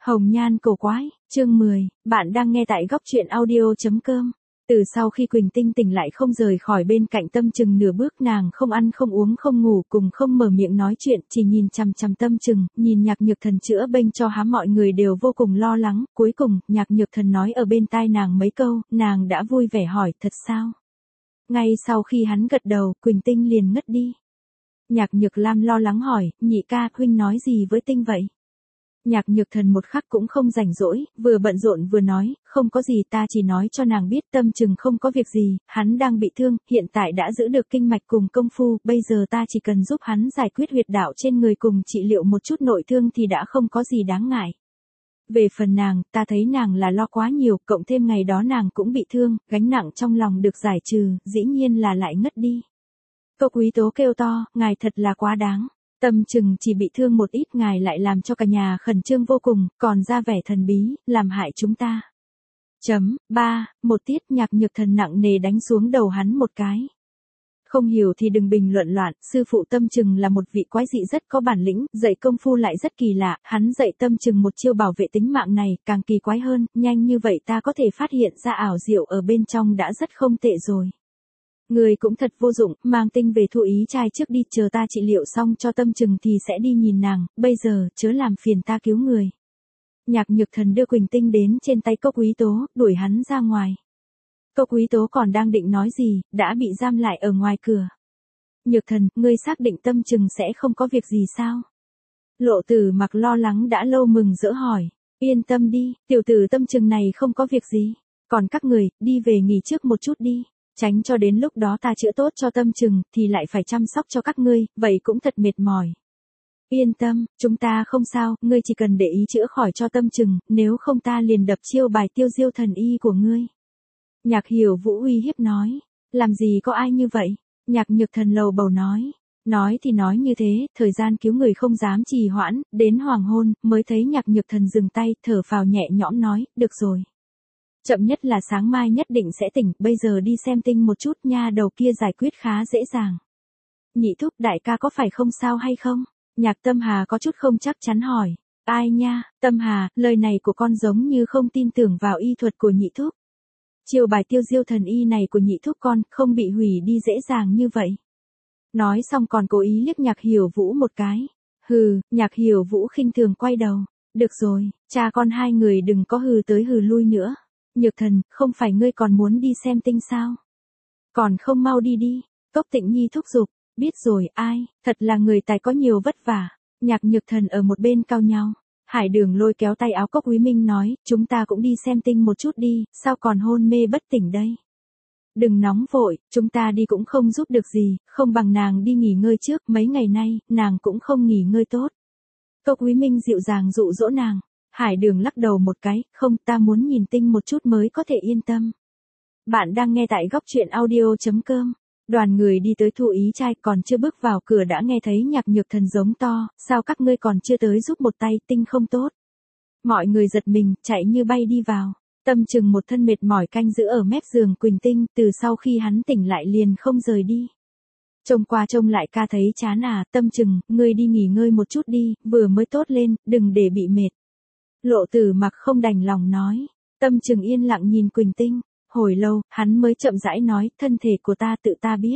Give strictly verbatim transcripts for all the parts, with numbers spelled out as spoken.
Hồng nhan cổ quái, chương mười, bạn đang nghe tại góc truyện audio.com. Từ sau khi Quỳnh Tinh tỉnh lại không rời khỏi bên cạnh Tâm Trừng nửa bước, nàng không ăn không uống không ngủ, cùng không mở miệng nói chuyện, chỉ nhìn chằm chằm Tâm Trừng, nhìn Nhạc Nhược Thần chữa bênh cho há mọi người đều vô cùng lo lắng. Cuối cùng, Nhạc Nhược Thần nói ở bên tai nàng mấy câu, nàng đã vui vẻ hỏi, thật sao? Ngay sau khi hắn gật đầu, Quỳnh Tinh liền ngất đi. Nhạc Nhược Lam lo lắng hỏi, nhị ca, huynh nói gì với Tinh vậy? Nhạc Nhược Thần một khắc cũng không rảnh rỗi, vừa bận rộn vừa nói, không có gì, ta chỉ nói cho nàng biết Tâm Trừng không có việc gì, hắn đang bị thương, hiện tại đã giữ được kinh mạch cùng công phu, bây giờ ta chỉ cần giúp hắn giải quyết huyệt đạo trên người cùng trị liệu một chút nội thương thì đã không có gì đáng ngại. Về phần nàng, ta thấy nàng là lo quá nhiều, cộng thêm ngày đó nàng cũng bị thương, gánh nặng trong lòng được giải trừ, dĩ nhiên là lại ngất đi. Cô Quý Tố kêu to, ngài thật là quá đáng. Tâm Trừng chỉ bị thương một ít, ngài lại làm cho cả nhà khẩn trương vô cùng, còn ra vẻ thần bí, làm hại chúng ta. Chấm, ba, một tiết. Nhạc Nhược Thần nặng nề đánh xuống đầu hắn một cái. Không hiểu thì đừng bình luận loạn, sư phụ Tâm Trừng là một vị quái dị rất có bản lĩnh, dạy công phu lại rất kỳ lạ, hắn dạy Tâm Trừng một chiêu bảo vệ tính mạng này, càng kỳ quái hơn, nhanh như vậy ta có thể phát hiện ra ảo diệu ở bên trong đã rất không tệ rồi. Người cũng thật vô dụng, mang Tinh về thụ ý trai trước đi, chờ ta trị liệu xong cho Tâm Trừng thì sẽ đi nhìn nàng, bây giờ, chớ làm phiền ta cứu người. Nhạc Nhược Thần đưa Quỳnh Tinh đến trên tay Cốc Quý Tố, đuổi hắn ra ngoài. Cốc Quý Tố còn đang định nói gì, đã bị giam lại ở ngoài cửa. Nhược Thần, ngươi xác định Tâm Trừng sẽ không có việc gì sao? Lộ Tử Mặc lo lắng đã lâu mừng rỡ hỏi, yên tâm đi, tiểu tử Tâm Trừng này không có việc gì, còn các người, đi về nghỉ trước một chút đi. Tránh cho đến lúc đó ta chữa tốt cho Tâm Trừng, thì lại phải chăm sóc cho các ngươi, vậy cũng thật mệt mỏi. Yên tâm, chúng ta không sao, ngươi chỉ cần để ý chữa khỏi cho Tâm Trừng, nếu không ta liền đập chiêu bài tiêu diêu thần y của ngươi. Nhạc Hiểu Vũ uy hiếp nói, làm gì có ai như vậy? Nhạc Nhược Thần lầu bầu nói, nói thì nói như thế, thời gian cứu người không dám trì hoãn, đến hoàng hôn, mới thấy Nhạc Nhược Thần dừng tay, thở phào nhẹ nhõm nói, được rồi. Chậm nhất là sáng mai nhất định sẽ tỉnh, bây giờ đi xem Tinh một chút, nha đầu kia giải quyết khá dễ dàng. Nhị thúc, đại ca có phải không sao hay không? Nhạc Tâm Hà có chút không chắc chắn hỏi. Ai nha, Tâm Hà, lời này của con giống như không tin tưởng vào y thuật của nhị thúc. Chiêu bài tiêu diêu thần y này của nhị thúc con không bị hủy đi dễ dàng như vậy. Nói xong còn cố ý liếc Nhạc Hiểu Vũ một cái. Hừ, Nhạc Hiểu Vũ khinh thường quay đầu. Được rồi, cha con hai người đừng có hừ tới hừ lui nữa. Nhược Thần, không phải ngươi còn muốn đi xem Tinh sao? Còn không mau đi đi, Cốc Tịnh Nhi thúc giục, biết rồi, ai, thật là người tài có nhiều vất vả. Nhạc Nhược Thần ở một bên cau nhau. Hải Đường lôi kéo tay áo Cốc Quý Minh nói, chúng ta cũng đi xem Tinh một chút đi, sao còn hôn mê bất tỉnh đây? Đừng nóng vội, chúng ta đi cũng không giúp được gì, không bằng nàng đi nghỉ ngơi trước, mấy ngày nay, nàng cũng không nghỉ ngơi tốt. Cốc Quý Minh dịu dàng dụ dỗ nàng. Hải Đường lắc đầu một cái, không, ta muốn nhìn Tinh một chút mới có thể yên tâm. Bạn đang nghe tại góc truyện audio.com. Đoàn người đi tới thụ ý trai, còn chưa bước vào cửa đã nghe thấy Nhạc Nhược Thần giống to, sao các ngươi còn chưa tới giúp một tay, Tinh không tốt. Mọi người giật mình, chạy như bay đi vào. Tâm Trừng một thân mệt mỏi canh giữ ở mép giường Quỳnh Tinh, từ sau khi hắn tỉnh lại liền không rời đi. Trông qua trông lại ca thấy chán à, Tâm Trừng, ngươi đi nghỉ ngơi một chút đi, vừa mới tốt lên, đừng để bị mệt. Lộ Tử Mặc không đành lòng nói. Tâm Trừng yên lặng nhìn Quỳnh Tinh. Hồi lâu, hắn mới chậm rãi nói, thân thể của ta tự ta biết.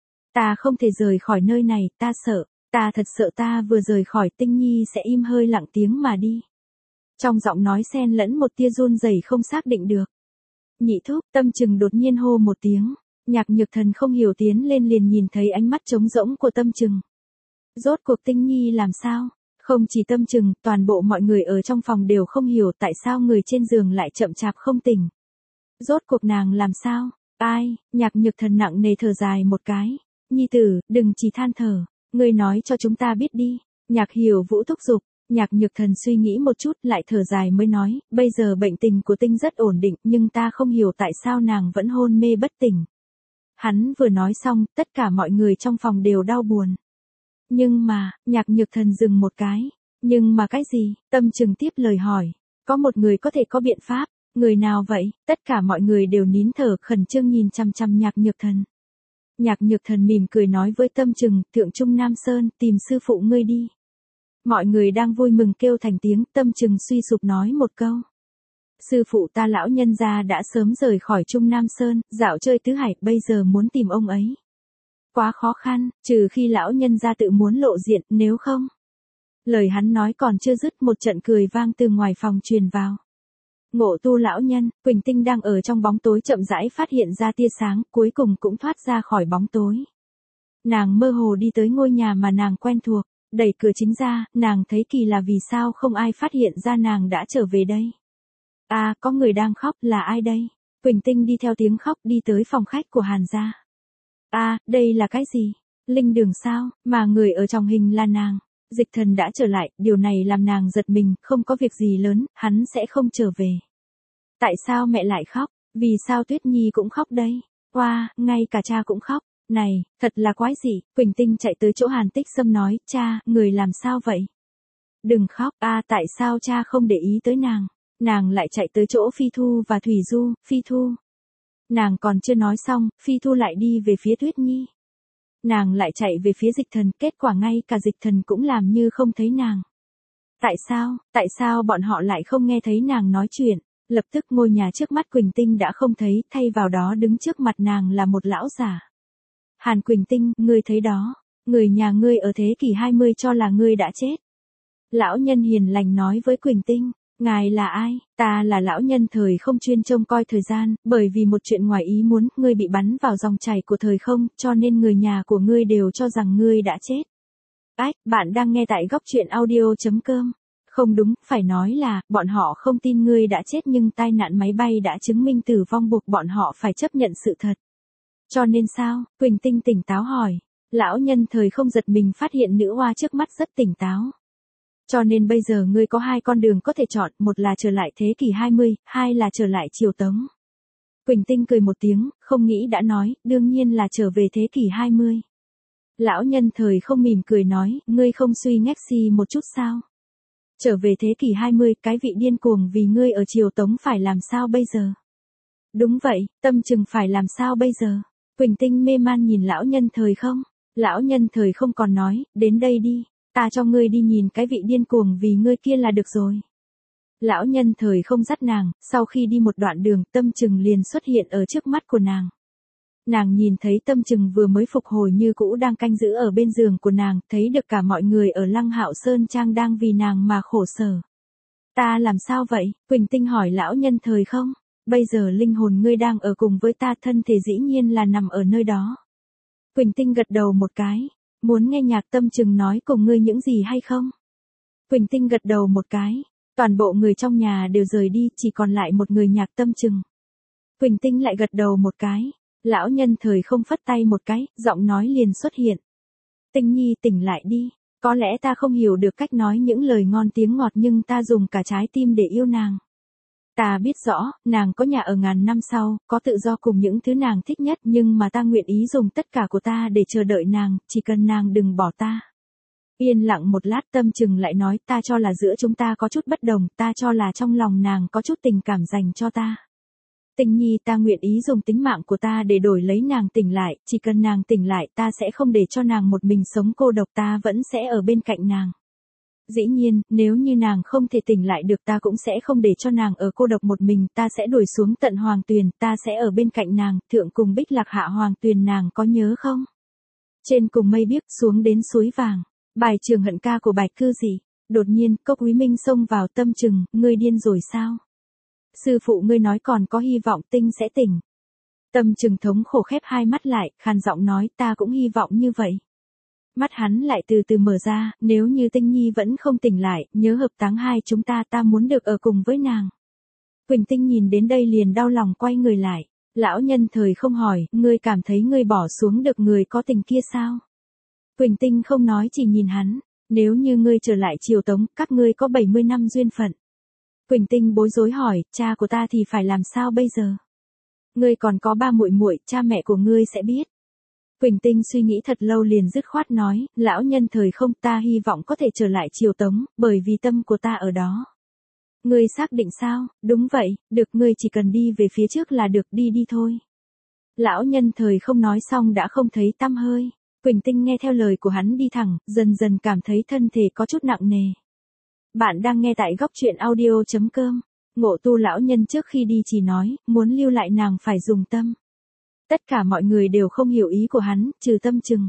Ta không thể rời khỏi nơi này, ta sợ, ta thật sợ ta vừa rời khỏi Tinh Nhi sẽ im hơi lặng tiếng mà đi. Trong giọng nói xen lẫn một tia run rẩy không xác định được. Nhị thúc, Tâm Trừng đột nhiên hô một tiếng. Nhạc Nhược Thần không hiểu tiến lên liền nhìn thấy ánh mắt trống rỗng của Tâm Trừng. Rốt cuộc Tinh Nhi làm sao? Không chỉ Tâm Trừng, toàn bộ mọi người ở trong phòng đều không hiểu tại sao người trên giường lại chậm chạp không tỉnh. Rốt cuộc nàng làm sao? Ai? Nhạc Nhược Thần nặng nề thở dài một cái. Nhi tử, đừng chỉ than thở, ngươi nói cho chúng ta biết đi. Nhạc Hiểu Vũ thúc giục. Nhạc Nhược Thần suy nghĩ một chút lại thở dài mới nói, bây giờ bệnh tình của Tinh rất ổn định nhưng ta không hiểu tại sao nàng vẫn hôn mê bất tỉnh. Hắn vừa nói xong, tất cả mọi người trong phòng đều đau buồn. Nhưng mà, Nhạc Nhược Thần dừng một cái. Nhưng mà cái gì? Tâm Trừng tiếp lời hỏi. Có một người có thể có biện pháp. Người nào vậy? Tất cả mọi người đều nín thở khẩn trương nhìn chăm chăm Nhạc Nhược Thần. Nhạc Nhược Thần mỉm cười nói với Tâm Trừng, Thượng Trung Nam Sơn, tìm sư phụ ngươi đi. Mọi người đang vui mừng kêu thành tiếng, Tâm Trừng suy sụp nói một câu. Sư phụ ta lão nhân gia đã sớm rời khỏi Trung Nam Sơn, dạo chơi tứ hải, bây giờ muốn tìm ông ấy. Quá khó khăn, trừ khi lão nhân gia tự muốn lộ diện, nếu không. Lời hắn nói còn chưa dứt, một trận cười vang từ ngoài phòng truyền vào. Ngộ Tu lão nhân, Quỳnh Tinh đang ở trong bóng tối chậm rãi phát hiện ra tia sáng, cuối cùng cũng thoát ra khỏi bóng tối. Nàng mơ hồ đi tới ngôi nhà mà nàng quen thuộc, đẩy cửa chính ra, nàng thấy kỳ là vì sao không ai phát hiện ra nàng đã trở về đây. À, có người đang khóc, là ai đây? Quỳnh Tinh đi theo tiếng khóc đi tới phòng khách của Hàn gia. À, đây là cái gì? Linh đường sao, mà người ở trong hình là nàng. Dịch Thần đã trở lại, điều này làm nàng giật mình, không có việc gì lớn, hắn sẽ không trở về. Tại sao mẹ lại khóc? Vì sao Tuyết Nhi cũng khóc đây? Wow, ngay cả cha cũng khóc. Này, thật là quái dị. Quỳnh Tinh chạy tới chỗ Hàn Tích Sâm nói, cha, người làm sao vậy? Đừng khóc, à tại sao cha không để ý tới nàng? Nàng lại chạy tới chỗ Phi Thu và Thủy Du, Phi Thu. Nàng còn chưa nói xong, Phi Thu lại đi về phía Tuyết Nhi. Nàng lại chạy về phía Dịch Thần, kết quả ngay cả Dịch Thần cũng làm như không thấy nàng. Tại sao, tại sao bọn họ lại không nghe thấy nàng nói chuyện? Lập tức ngôi nhà trước mắt Quỳnh Tinh đã không thấy, thay vào đó đứng trước mặt nàng là một lão giả. Hàn Quỳnh Tinh, ngươi thấy đó, người nhà ngươi ở thế kỷ hai mươi cho là ngươi đã chết. Lão nhân hiền lành nói với Quỳnh Tinh, ngài là ai? Ta là lão nhân thời không chuyên trông coi thời gian, bởi vì một chuyện ngoài ý muốn, ngươi bị bắn vào dòng chảy của thời không, cho nên người nhà của ngươi đều cho rằng ngươi đã chết. Ách, bạn đang nghe tại góc truyện audio.com. Không đúng, phải nói là, bọn họ không tin ngươi đã chết nhưng tai nạn máy bay đã chứng minh tử vong buộc bọn họ phải chấp nhận sự thật. Cho nên sao? Quỳnh Tinh tỉnh táo hỏi. Lão nhân thời không giật mình phát hiện nữ oa trước mắt rất tỉnh táo. Cho nên bây giờ ngươi có hai con đường có thể chọn, một là trở lại thế kỷ hai mươi, hai là trở lại triều Tống. Quỳnh Tinh cười một tiếng, không nghĩ đã nói, đương nhiên là trở về thế kỷ hai mươi. Lão nhân thời không mỉm cười nói, ngươi không suy ngách gì một chút sao? Trở về thế kỷ hai mươi, cái vị điên cuồng vì ngươi ở triều Tống phải làm sao bây giờ? Đúng vậy, Tâm Trừng phải làm sao bây giờ? Quỳnh Tinh mê man nhìn lão nhân thời không. Lão nhân thời không còn nói, đến đây đi, ta cho ngươi đi nhìn cái vị điên cuồng vì ngươi kia là được rồi. Lão nhân thời không dắt nàng, sau khi đi một đoạn đường, Tâm Trừng liền xuất hiện ở trước mắt của nàng. Nàng nhìn thấy Tâm Trừng vừa mới phục hồi như cũ đang canh giữ ở bên giường của nàng, thấy được cả mọi người ở Lăng Hạo Sơn Trang đang vì nàng mà khổ sở. Ta làm sao vậy? Quỳnh Tinh hỏi lão nhân thời không. Bây giờ linh hồn ngươi đang ở cùng với ta, thân thể dĩ nhiên là nằm ở nơi đó. Quỳnh Tinh gật đầu một cái. Muốn nghe nhạc Tâm Trừng nói cùng ngươi những gì hay không? Quỳnh Tinh gật đầu một cái. Toàn bộ người trong nhà đều rời đi, chỉ còn lại một người nhạc Tâm Trừng. Quỳnh Tinh lại gật đầu một cái. Lão nhân thời không phất tay một cái, giọng nói liền xuất hiện. Tinh Nhi tỉnh lại đi. Có lẽ ta không hiểu được cách nói những lời ngon tiếng ngọt nhưng ta dùng cả trái tim để yêu nàng. Ta biết rõ, nàng có nhà ở ngàn năm sau, có tự do cùng những thứ nàng thích nhất nhưng mà ta nguyện ý dùng tất cả của ta để chờ đợi nàng, chỉ cần nàng đừng bỏ ta. Yên lặng một lát Tâm Trừng lại nói ta cho là giữa chúng ta có chút bất đồng, ta cho là trong lòng nàng có chút tình cảm dành cho ta. Tinh Nhi ta nguyện ý dùng tính mạng của ta để đổi lấy nàng tỉnh lại, chỉ cần nàng tỉnh lại ta sẽ không để cho nàng một mình sống cô độc, ta vẫn sẽ ở bên cạnh nàng. Dĩ nhiên, nếu như nàng không thể tỉnh lại được ta cũng sẽ không để cho nàng ở cô độc một mình, ta sẽ đuổi xuống tận Hoàng Tuyền, ta sẽ ở bên cạnh nàng, thượng cùng Bích Lạc hạ Hoàng Tuyền nàng có nhớ không? Trên cùng mây biếc xuống đến suối vàng, bài Trường Hận ca của Bạch Cư Dị. Đột nhiên, Cốc Úy Minh xông vào. Tâm Trừng, ngươi điên rồi sao? Sư phụ ngươi nói còn có hy vọng Tinh sẽ tỉnh. Tâm Trừng thống khổ khép hai mắt lại, khàn giọng nói ta cũng hy vọng như vậy. Mắt hắn lại từ từ mở ra, nếu như Tinh Nhi vẫn không tỉnh lại, nhớ hợp táng hai chúng ta ta muốn được ở cùng với nàng. Quỳnh Tinh nhìn đến đây liền đau lòng quay người lại. Lão nhân thời không hỏi, ngươi cảm thấy ngươi bỏ xuống được người có tình kia sao? Quỳnh Tinh không nói chỉ nhìn hắn, nếu như ngươi trở lại triều Tống, các ngươi có bảy mươi năm duyên phận. Quỳnh Tinh bối rối hỏi, cha của ta thì phải làm sao bây giờ? Ngươi còn có ba muội muội, cha mẹ của ngươi sẽ biết. Quỳnh Tinh suy nghĩ thật lâu liền dứt khoát nói, lão nhân thời không, ta hy vọng có thể trở lại triều Tống, bởi vì tâm của ta ở đó. Ngươi xác định sao? Đúng vậy, được, ngươi chỉ cần đi về phía trước là được, đi đi thôi. Lão nhân thời không nói xong đã không thấy tăm hơi. Quỳnh Tinh nghe theo lời của hắn đi thẳng, dần dần cảm thấy thân thể có chút nặng nề. Bạn đang nghe tại góc truyện audio.com. Ngộ Tu lão nhân trước khi đi chỉ nói, muốn lưu lại nàng phải dùng tâm. Tất cả mọi người đều không hiểu ý của hắn, trừ Tâm Chừng.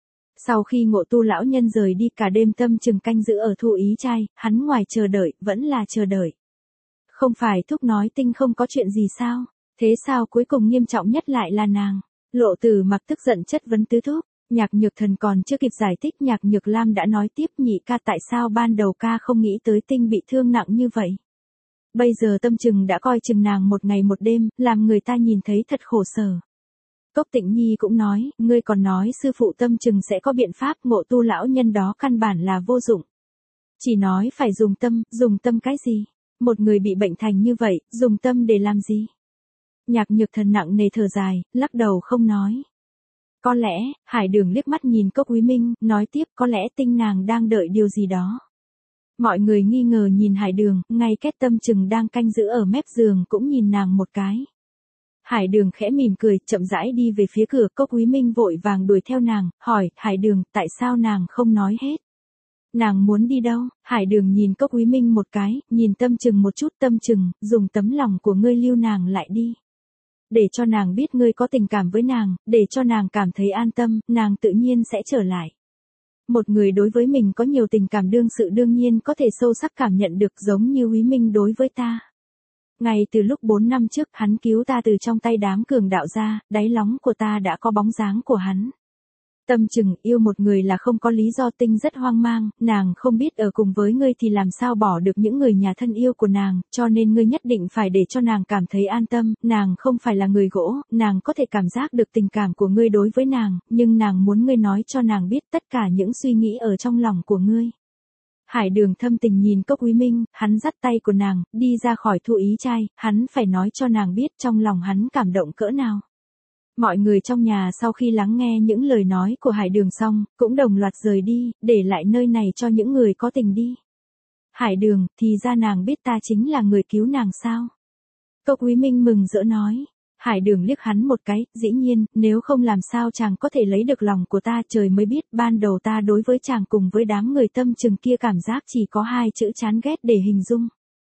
Sau khi Ngộ Tu lão nhân rời đi, cả đêm Tâm Chừng canh giữ ở Thu Ý trai, hắn ngoài chờ đợi, vẫn là chờ đợi. Không phải Thúc nói Tinh không có chuyện gì sao? Thế sao cuối cùng nghiêm trọng nhất lại là nàng? Lộ Tử Mặc tức giận chất vấn tứ thúc. Nhạc Nhược Thần còn chưa kịp giải thích, Nhạc Nhược Lam đã nói tiếp, nhị ca tại sao ban đầu ca không nghĩ tới Tinh bị thương nặng như vậy. Bây giờ Tâm Chừng đã coi chừng nàng một ngày một đêm, làm người ta nhìn thấy thật khổ sở. Cốc Tịnh Nhi cũng nói, ngươi còn nói sư phụ Tâm Chừng sẽ có biện pháp, Ngộ Tu lão nhân đó căn bản là vô dụng. Chỉ nói phải dùng tâm, dùng tâm cái gì? Một người bị bệnh thành như vậy, dùng tâm để làm gì? Nhạc Nhược Thần nặng nề thở dài, lắc đầu không nói. Có lẽ, Hải Đường liếc mắt nhìn Cốc Quý Minh, nói tiếp, có lẽ Tinh nàng đang đợi điều gì đó. Mọi người nghi ngờ nhìn Hải Đường, ngay kết Tâm Chừng đang canh giữ ở mép giường cũng nhìn nàng một cái. Hải Đường khẽ mỉm cười, chậm rãi đi về phía cửa, Cốc Quý Minh vội vàng đuổi theo nàng, hỏi, Hải Đường, tại sao nàng không nói hết? Nàng muốn đi đâu? Hải Đường nhìn Cốc Quý Minh một cái, nhìn Tâm Chừng một chút, Tâm Chừng, dùng tấm lòng của ngươi lưu nàng lại đi. Để cho nàng biết ngươi có tình cảm với nàng, để cho nàng cảm thấy an tâm, nàng tự nhiên sẽ trở lại. Một người đối với mình có nhiều tình cảm đương sự đương nhiên có thể sâu sắc cảm nhận được, giống như Quý Minh đối với ta. Ngay từ lúc bốn năm trước hắn cứu ta từ trong tay đám cường đạo ra, đáy lòng của ta đã có bóng dáng của hắn. Tâm Chừng, yêu một người là không có lý do. Tinh rất hoang mang, nàng không biết ở cùng với ngươi thì làm sao bỏ được những người nhà thân yêu của nàng, cho nên ngươi nhất định phải để cho nàng cảm thấy an tâm, nàng không phải là người gỗ, nàng có thể cảm giác được tình cảm của ngươi đối với nàng, nhưng nàng muốn ngươi nói cho nàng biết tất cả những suy nghĩ ở trong lòng của ngươi. Hải Đường thâm tình nhìn Cốc Quý Minh, hắn dắt tay của nàng, đi ra khỏi Thu Ý trai, hắn phải nói cho nàng biết trong lòng hắn cảm động cỡ nào. Mọi người trong nhà sau khi lắng nghe những lời nói của Hải Đường xong, cũng đồng loạt rời đi, để lại nơi này cho những người có tình đi. Hải Đường, thì ra nàng biết ta chính là người cứu nàng sao? Cốc Quý Minh mừng rỡ nói. Hải Đường liếc hắn một cái, dĩ nhiên, nếu không làm sao chàng có thể lấy được lòng của ta, trời mới biết, ban đầu ta đối với chàng cùng với đám người Tâm Chừng kia cảm giác chỉ có hai chữ chán ghét để hình dung.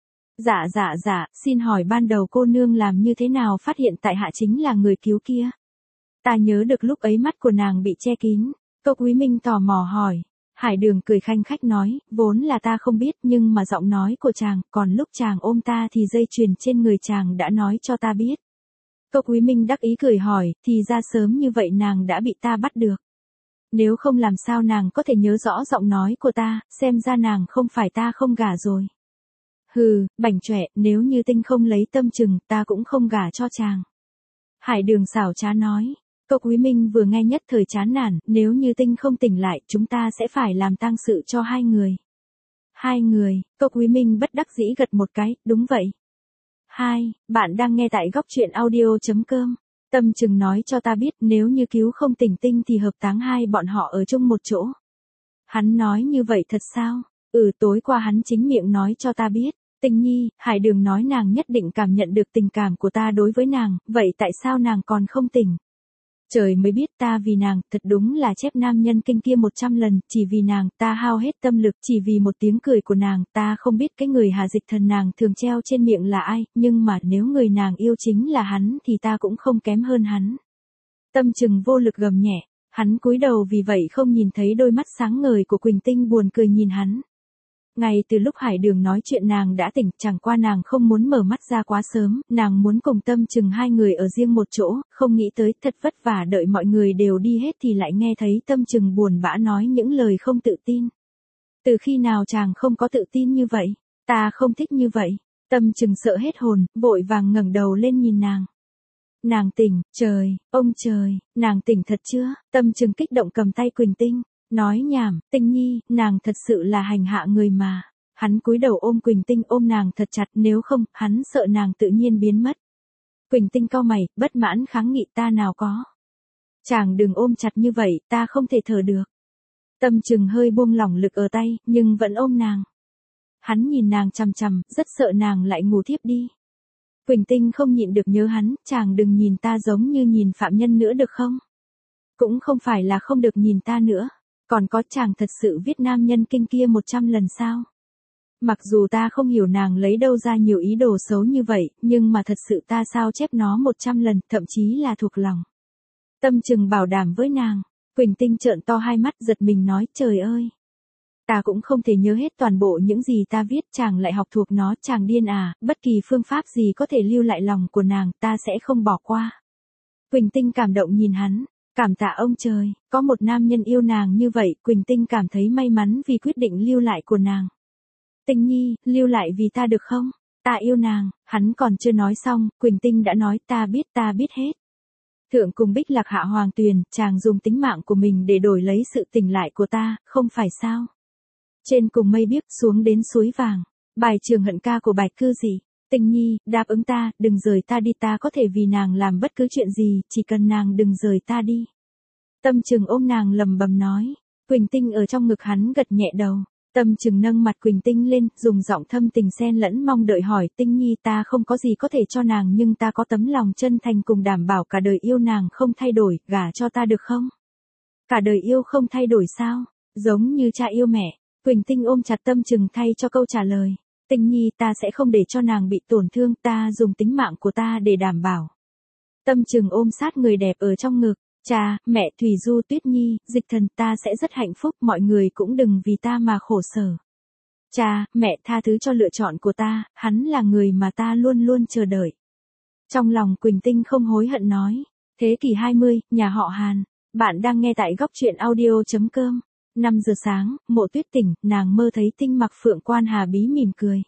Dạ dạ dạ, xin hỏi ban đầu cô nương làm như thế nào phát hiện tại hạ chính là người cứu kia? Ta nhớ được lúc ấy mắt của nàng bị che kín. Cốc Quý Minh tò mò hỏi. Hải Đường cười khanh khách nói, vốn là ta không biết, nhưng mà giọng nói của chàng, còn lúc chàng ôm ta thì dây chuyền trên người chàng đã nói cho ta biết. Cốc Quý Minh đắc ý cười hỏi, thì ra sớm như vậy nàng đã bị ta bắt được. Nếu không làm sao nàng có thể nhớ rõ giọng nói của ta, xem ra nàng không phải ta không gả rồi. Hừ, bảnh chọe, nếu như Tinh không lấy Tâm Chừng, ta cũng không gả cho chàng. Hải Đường xảo trá nói. Cốc Quý Minh vừa nghe nhất thời chán nản, nếu như Tinh không tỉnh lại, chúng ta sẽ phải làm tang sự cho hai người. Hai người, Cốc Quý Minh bất đắc dĩ gật một cái, đúng vậy. Hai, bạn đang nghe tại góc truyện audio.com. Tâm Chừng nói cho ta biết, nếu như cứu không tỉnh Tinh thì hợp táng hai bọn họ ở chung một chỗ. Hắn nói như vậy thật sao? Ừ, tối qua hắn chính miệng nói cho ta biết. Tình Nhi, Hải Đường nói nàng nhất định cảm nhận được tình cảm của ta đối với nàng, vậy tại sao nàng còn không tỉnh? Trời mới biết, ta vì nàng, thật đúng là chép nam nhân kinh kia một trăm lần, chỉ vì nàng, ta hao hết tâm lực, chỉ vì một tiếng cười của nàng, ta không biết cái người Hà Dịch Thần nàng thường treo trên miệng là ai, nhưng mà nếu người nàng yêu chính là hắn thì ta cũng không kém hơn hắn. Tâm Chừng vô lực gầm nhẹ, hắn cúi đầu vì vậy không nhìn thấy đôi mắt sáng ngời của Quỳnh Tinh buồn cười nhìn hắn. Ngay từ lúc Hải Đường nói chuyện nàng đã tỉnh, chẳng qua nàng không muốn mở mắt ra quá sớm, nàng muốn cùng Tâm Chừng hai người ở riêng một chỗ, không nghĩ tới thật vất vả đợi mọi người đều đi hết thì lại nghe thấy Tâm Chừng buồn bã nói những lời không tự tin. Từ khi nào chàng không có tự tin như vậy? Ta không thích như vậy. Tâm Chừng sợ hết hồn, vội vàng ngẩng đầu lên nhìn nàng. Nàng tỉnh, trời, ông trời, nàng tỉnh thật chưa? Tâm Chừng kích động cầm tay Quỳnh Tinh. Nói nhảm, Tinh Nhi, nàng thật sự là hành hạ người mà. Hắn cúi đầu ôm Quỳnh Tinh, ôm nàng thật chặt, nếu không, hắn sợ nàng tự nhiên biến mất. Quỳnh Tinh cau mày, bất mãn kháng nghị, ta nào có. Chàng đừng ôm chặt như vậy, ta không thể thở được. Tâm Chừng hơi buông lỏng lực ở tay, nhưng vẫn ôm nàng. Hắn nhìn nàng chằm chằm, rất sợ nàng lại ngủ thiếp đi. Quỳnh Tinh không nhịn được nhớ hắn, chàng đừng nhìn ta giống như nhìn phạm nhân nữa được không? Cũng không phải là không được nhìn ta nữa. Còn có chàng thật sự viết nam nhân kinh kia một trăm lần sao? Mặc dù ta không hiểu nàng lấy đâu ra nhiều ý đồ xấu như vậy, nhưng mà thật sự ta sao chép nó một trăm lần, thậm chí là thuộc lòng. Tâm Trừng bảo đảm với nàng. Quỳnh Tinh trợn to hai mắt giật mình nói, trời ơi. Ta cũng không thể nhớ hết toàn bộ những gì ta viết, chàng lại học thuộc nó, chàng điên à, bất kỳ phương pháp gì có thể lưu lại lòng của nàng, ta sẽ không bỏ qua. Quỳnh Tinh cảm động nhìn hắn, cảm tạ ông trời, có một nam nhân yêu nàng như vậy, Quỳnh Tinh cảm thấy may mắn vì quyết định lưu lại của nàng. Tinh Nhi, lưu lại vì ta được không? Ta yêu nàng, hắn còn chưa nói xong, Quỳnh Tinh đã nói ta biết ta biết hết. Thượng cùng Bích Lạc hạ hoàng tuyền, chàng dùng tính mạng của mình để đổi lấy sự tỉnh lại của ta, không phải sao? Trên cùng mây biếc xuống đến suối vàng, bài trường hận ca của Bạch Cư Dị. Tinh Nhi, đáp ứng ta, đừng rời ta đi, ta có thể vì nàng làm bất cứ chuyện gì, chỉ cần nàng đừng rời ta đi. Tâm Trừng ôm nàng lầm bầm nói. Quỳnh Tinh ở trong ngực hắn gật nhẹ đầu. Tâm Trừng nâng mặt Quỳnh Tinh lên, dùng giọng thâm tình xen lẫn mong đợi hỏi, Tinh Nhi, ta không có gì có thể cho nàng, nhưng ta có tấm lòng chân thành cùng đảm bảo cả đời yêu nàng không thay đổi, gả cho ta được không? Cả đời yêu không thay đổi sao? Giống như cha yêu mẹ. Quỳnh Tinh ôm chặt Tâm Trừng thay cho câu trả lời. Tinh Nhi, ta sẽ không để cho nàng bị tổn thương, ta dùng tính mạng của ta để đảm bảo. Tâm Trừng ôm sát người đẹp ở trong ngực. Cha, mẹ, Thủy Du, Tuyết Nhi, Dịch Thần, ta sẽ rất hạnh phúc, mọi người cũng đừng vì ta mà khổ sở. Cha, mẹ, tha thứ cho lựa chọn của ta, hắn là người mà ta luôn luôn chờ đợi. Trong lòng Quỳnh Tinh không hối hận nói. Thế kỷ hai mươi, nhà họ Hàn. Bạn đang nghe tại góc truyện audio chấm com. năm giờ sáng, Mộ Tuyết tỉnh, nàng mơ thấy Tinh mặc phượng quan hà bí mỉm cười.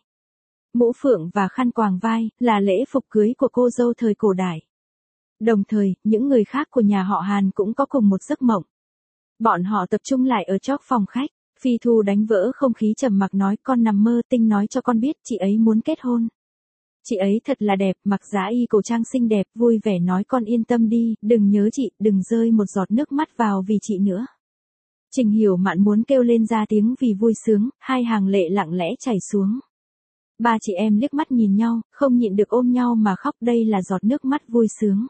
Mũ phượng và khăn quàng vai, là lễ phục cưới của cô dâu thời cổ đại. Đồng thời, những người khác của nhà họ Hàn cũng có cùng một giấc mộng. Bọn họ tập trung lại ở chóp phòng khách, Phi Thu đánh vỡ không khí trầm mặc nói, con nằm mơ, Tinh nói cho con biết chị ấy muốn kết hôn. Chị ấy thật là đẹp, mặc giá y cổ trang xinh đẹp, vui vẻ nói, con yên tâm đi, đừng nhớ chị, đừng rơi một giọt nước mắt vào vì chị nữa. Trình Hiểu Mạn muốn kêu lên ra tiếng vì vui sướng, hai hàng lệ lặng lẽ chảy xuống. Ba chị em liếc mắt nhìn nhau, không nhịn được ôm nhau mà khóc, đây là giọt nước mắt vui sướng.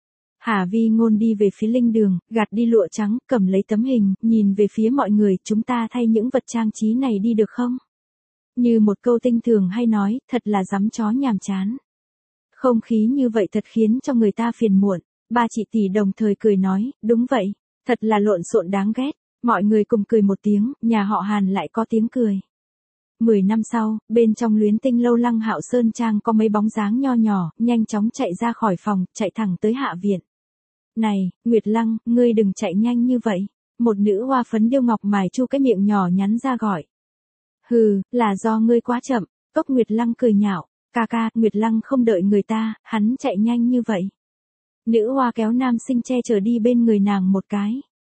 Hà Vi Ngôn đi về phía linh đường, gạt đi lụa trắng, cầm lấy tấm hình, nhìn về phía mọi người, chúng ta thay những vật trang trí này đi được không? Như một câu tinh thường hay nói, thật là dám chó nhàm chán. Không khí như vậy thật khiến cho người ta phiền muộn. Ba chị tỷ đồng thời cười nói, đúng vậy, thật là lộn xộn đáng ghét. Mọi người cùng cười một tiếng, nhà họ Hàn lại có tiếng cười. Mười năm sau, bên trong Luyến Tinh lâu Lăng Hạo Sơn Trang có mấy bóng dáng nho nhỏ, nhanh chóng chạy ra khỏi phòng, chạy thẳng tới hạ viện. Này, Nguyệt Lăng, ngươi đừng chạy nhanh như vậy. Một nữ hoa phấn điêu ngọc mài chu cái miệng nhỏ nhắn ra gọi. Hừ, là do ngươi quá chậm. Cốc Nguyệt Lăng cười nhạo. Ca ca, Nguyệt Lăng không đợi người ta, hắn chạy nhanh như vậy. Nữ hoa kéo nam sinh che chở đi bên người nàng một cái.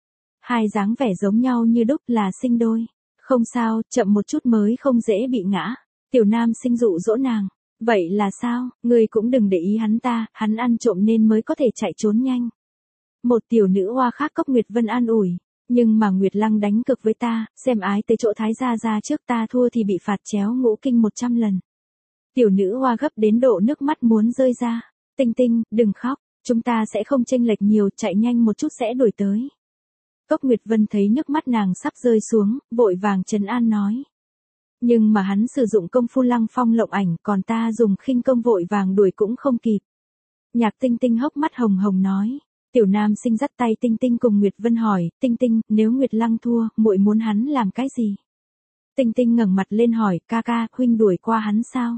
Hai dáng vẻ giống nhau như đúc, là sinh đôi. Không sao, chậm một chút mới không dễ bị ngã. Tiểu nam sinh dụ dỗ nàng. Vậy là sao, ngươi cũng đừng để ý hắn ta, hắn ăn trộm nên mới có thể chạy trốn nhanh. Một tiểu nữ hoa khác Cốc Nguyệt Vân an ủi. Nhưng mà Nguyệt Lăng đánh cực với ta, xem ái tới chỗ thái gia gia trước, ta thua thì bị phạt chéo ngũ kinh một trăm lần. Tiểu nữ hoa gấp đến độ nước mắt muốn rơi ra. Tinh Tinh, đừng khóc, chúng ta sẽ không chênh lệch nhiều, chạy nhanh một chút sẽ đuổi tới. Cốc Nguyệt Vân thấy nước mắt nàng sắp rơi xuống, vội vàng trấn an nói. Nhưng mà hắn sử dụng công phu lăng phong lộng ảnh, còn ta dùng khinh công vội vàng đuổi cũng không kịp. Nhạc Tinh Tinh hốc mắt hồng hồng nói. Tiểu nam sinh dắt tay Tinh Tinh cùng Nguyệt Vân hỏi, Tinh Tinh, nếu Nguyệt Lăng thua, muội muốn hắn làm cái gì? Tinh Tinh ngẩng mặt lên hỏi, ca ca, huynh đuổi qua hắn sao?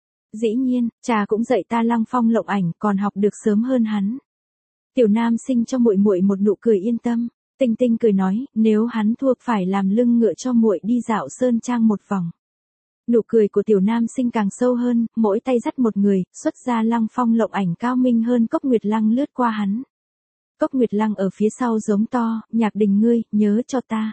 Dĩ nhiên, cha cũng dạy ta lăng phong lộng ảnh, còn học được sớm hơn hắn. Tiểu nam sinh cho muội muội một nụ cười yên tâm. Tinh Tinh cười nói, nếu hắn thua phải làm lưng ngựa cho muội đi dạo sơn trang một vòng. Nụ cười của tiểu nam sinh càng sâu hơn, mỗi tay dắt một người, xuất ra lăng phong lộng ảnh cao minh hơn. Cốc Nguyệt Lăng lướt qua hắn. Cốc Nguyệt Lăng ở phía sau giống to, Nhạc Đình ngươi, nhớ cho ta.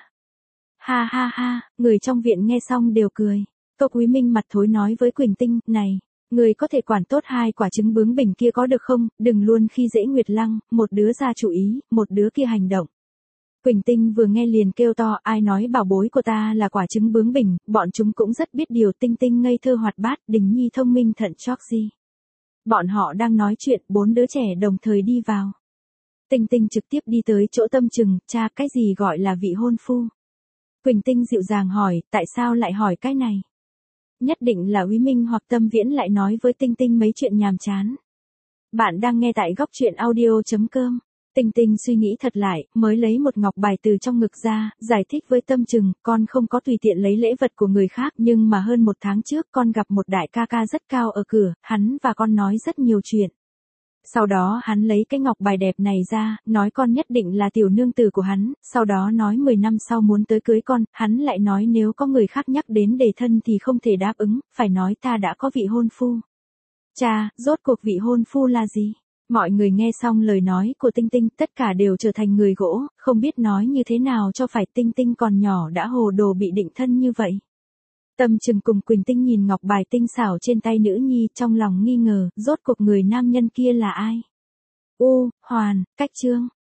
Ha ha ha, người trong viện nghe xong đều cười. Tô Quý Minh mặt thối nói với Quỳnh Tinh, này, người có thể quản tốt hai quả trứng bướng bỉnh kia có được không, đừng luôn khi dễ Nguyệt Lăng, một đứa ra chủ ý, một đứa kia hành động. Quỳnh Tinh vừa nghe liền kêu to, ai nói bảo bối của ta là quả trứng bướng bỉnh, bọn chúng cũng rất biết điều. Tinh Tinh ngây thơ hoạt bát, Đình Nhi thông minh thận chóc gì. Bọn họ đang nói chuyện, bốn đứa trẻ đồng thời đi vào. Tinh Tinh trực tiếp đi tới chỗ Tâm Trừng, cha, cái gì gọi là vị hôn phu? Quỳnh Tinh dịu dàng hỏi, tại sao lại hỏi cái này? Nhất định là Úy Minh hoặc Tâm Viễn lại nói với Tinh Tinh mấy chuyện nhàm chán. Bạn đang nghe tại góc truyện audio.com. Tinh Tinh suy nghĩ thật lại, mới lấy một ngọc bài từ trong ngực ra, giải thích với Tâm Trừng, con không có tùy tiện lấy lễ vật của người khác, nhưng mà hơn một tháng trước con gặp một đại ca ca rất cao ở cửa, hắn và con nói rất nhiều chuyện. Sau đó hắn lấy cái ngọc bài đẹp này ra, nói con nhất định là tiểu nương tử của hắn, sau đó nói mười năm sau muốn tới cưới con, hắn lại nói nếu có người khác nhắc đến đề thân thì không thể đáp ứng, phải nói ta đã có vị hôn phu. Cha, rốt cuộc vị hôn phu là gì? Mọi người nghe xong lời nói của Tinh Tinh, tất cả đều trở thành người gỗ, không biết nói như thế nào cho phải. Tinh Tinh còn nhỏ đã hồ đồ bị định thân như vậy. Tâm Trừng cùng Quỳnh Tinh nhìn ngọc bài tinh xảo trên tay nữ nhi, trong lòng nghi ngờ, rốt cuộc người nam nhân kia là ai? U, Hoàn, Cách Trương.